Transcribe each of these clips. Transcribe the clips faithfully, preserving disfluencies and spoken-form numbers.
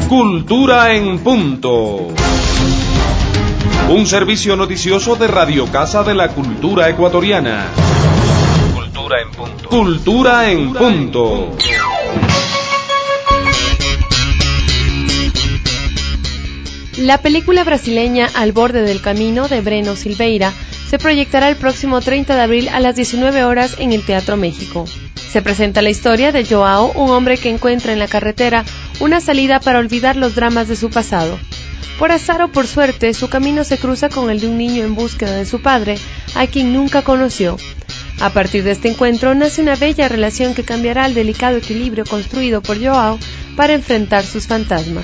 Cultura en punto. Un servicio noticioso de Radio Casa de la Cultura Ecuatoriana. Cultura en punto. Cultura en punto. La película brasileña Al borde del camino de Breno Silveira se proyectará el próximo treinta de abril a las diecinueve horas en el Teatro México. Se presenta la historia de Joao, un hombre que encuentra en la carretera una salida para olvidar los dramas de su pasado. Por azar o por suerte, su camino se cruza con el de un niño en búsqueda de su padre, a quien nunca conoció. A partir de este encuentro nace una bella relación que cambiará el delicado equilibrio construido por Joao para enfrentar sus fantasmas.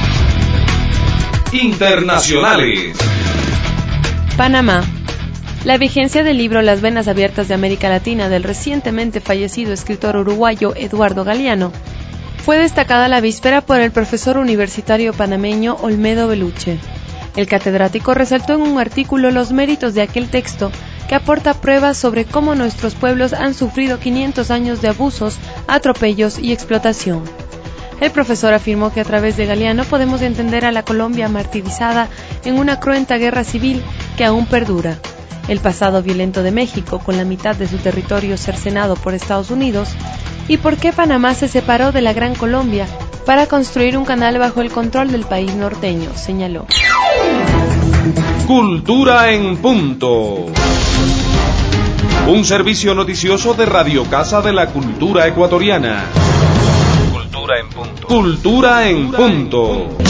Internacionales. Panamá. La vigencia del libro Las venas abiertas de América Latina del recientemente fallecido escritor uruguayo Eduardo Galeano fue destacada la víspera por el profesor universitario panameño Olmedo Beluche. El catedrático resaltó en un artículo los méritos de aquel texto que aporta pruebas sobre cómo nuestros pueblos han sufrido quinientos años de abusos, atropellos y explotación. El profesor afirmó que a través de Galeano podemos entender a la Colombia martirizada en una cruenta guerra civil que aún perdura, el pasado violento de México con la mitad de su territorio cercenado por Estados Unidos y por qué Panamá se separó de la Gran Colombia para construir un canal bajo el control del país norteño, señaló. Cultura en punto. Un servicio noticioso de Radio Casa de la Cultura Ecuatoriana. Cultura en punto. Cultura en punto.